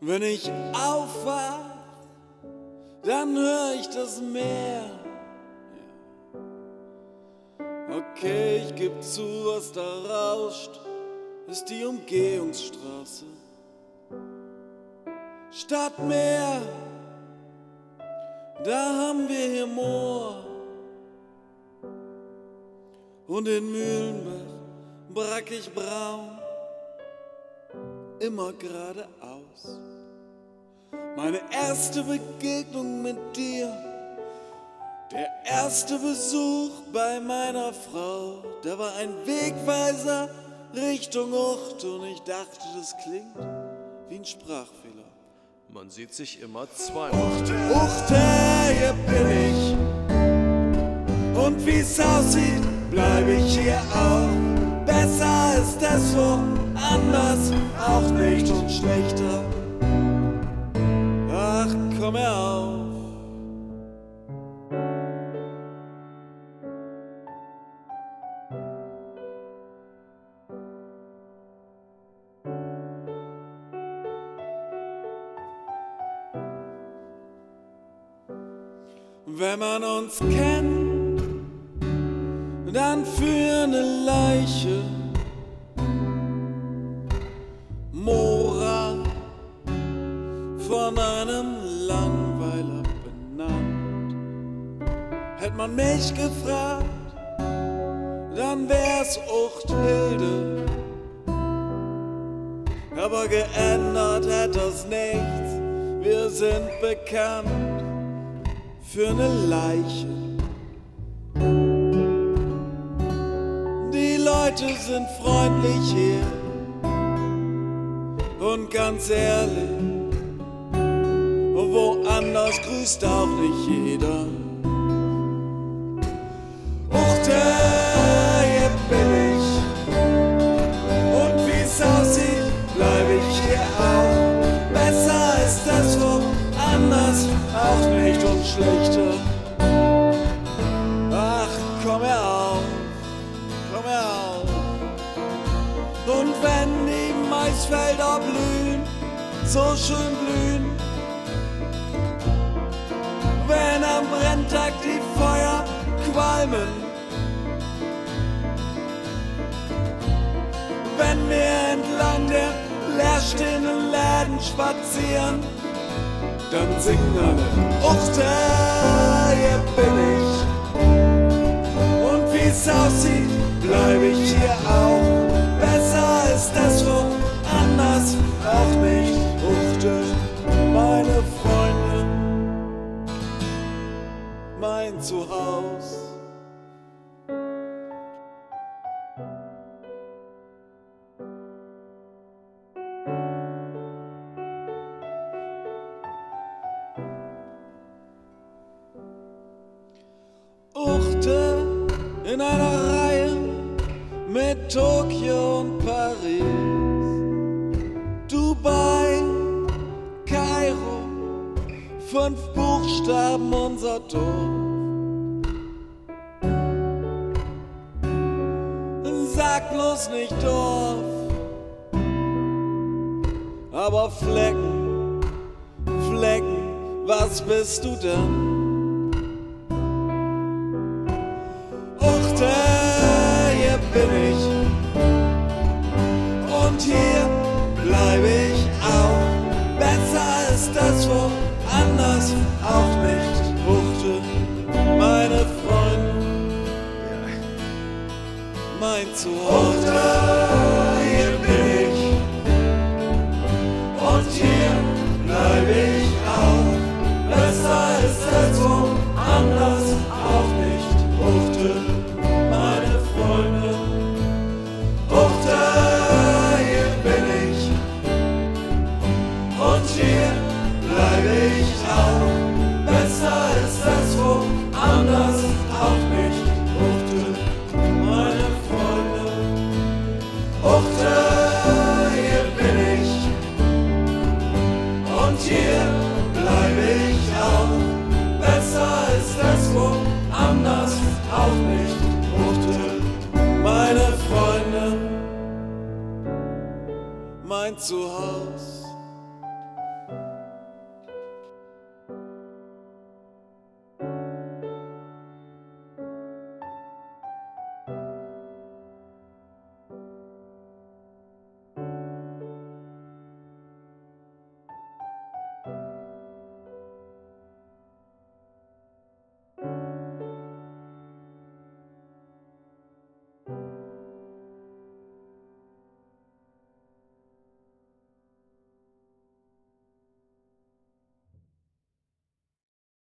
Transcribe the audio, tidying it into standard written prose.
Wenn ich aufwach, dann hör ich das Meer. Okay, ich geb zu, was da rauscht, ist die Umgehungsstraße. Statt Meer, da haben wir hier Moor. Und in Mühlenbach, brackig braun, immer geradeaus. Meine erste Begegnung mit dir, der erste Besuch bei meiner Frau, da war ein Wegweiser Richtung Ucht und ich dachte, das klingt wie ein Sprachfehler. Man sieht sich immer zweimal. Uchte, hier bin ich. Und wie's aussieht, bleib ich hier auch. Besser ist es woanders, auch nicht und schlechter. Ach, komm her auf. Wenn man uns kennt, dann für eine Leiche. Mora, von einem Langweiler benannt. Hätt man mich gefragt, dann wär's Uchthilde. Aber geändert hätt das nichts, wir sind bekannt für eine Leiche. Die Leute sind freundlich hier und ganz ehrlich, woanders grüßt auch nicht jeder. Uchte, hier bin ich und wie's aussieht, bleib ich hier auch. Besser ist das woanders, auch nicht und schlechter. Ach, komm her auf, komm her auf. Und wenn die Maisfelder blühen, so schön blühen, wenn am Brenntag die Feuer qualmen, wenn wir entlang der leerstehenden Läden spazieren, dann singen alle, Uchte, hier bin ich. Und wie's aussieht, bleib ich hier auch. Besser ist es woanders, auch nicht Uchte, meine Freunde, mein Zuhause. Uchte in einer Reihe mit Tokio und Paris, Dubai, Kairo, 5 Buchstaben unser Dorf. Sag bloß nicht Dorf, aber Flecken, Flecken, was bist du denn? Uchte, hier bin ich und hier bleib ich auch. Besser ist das woanders, auch nicht Uchte, meine Freunde, mein Zuhause. Uchte, hier bin ich und hier bleib ich auch. Besser ist es woanders, auch nicht Uchte, meine Freunde. Uchte, hier bin ich und hier bleib ich auch. Besser ist es woanders, auch nicht Uchte, meine Freunde. Uchte, hier bin ich und hier bleib ich auch. Besser ist es woanders, auch nicht Uchte, meine Freunde, mein Zuhause.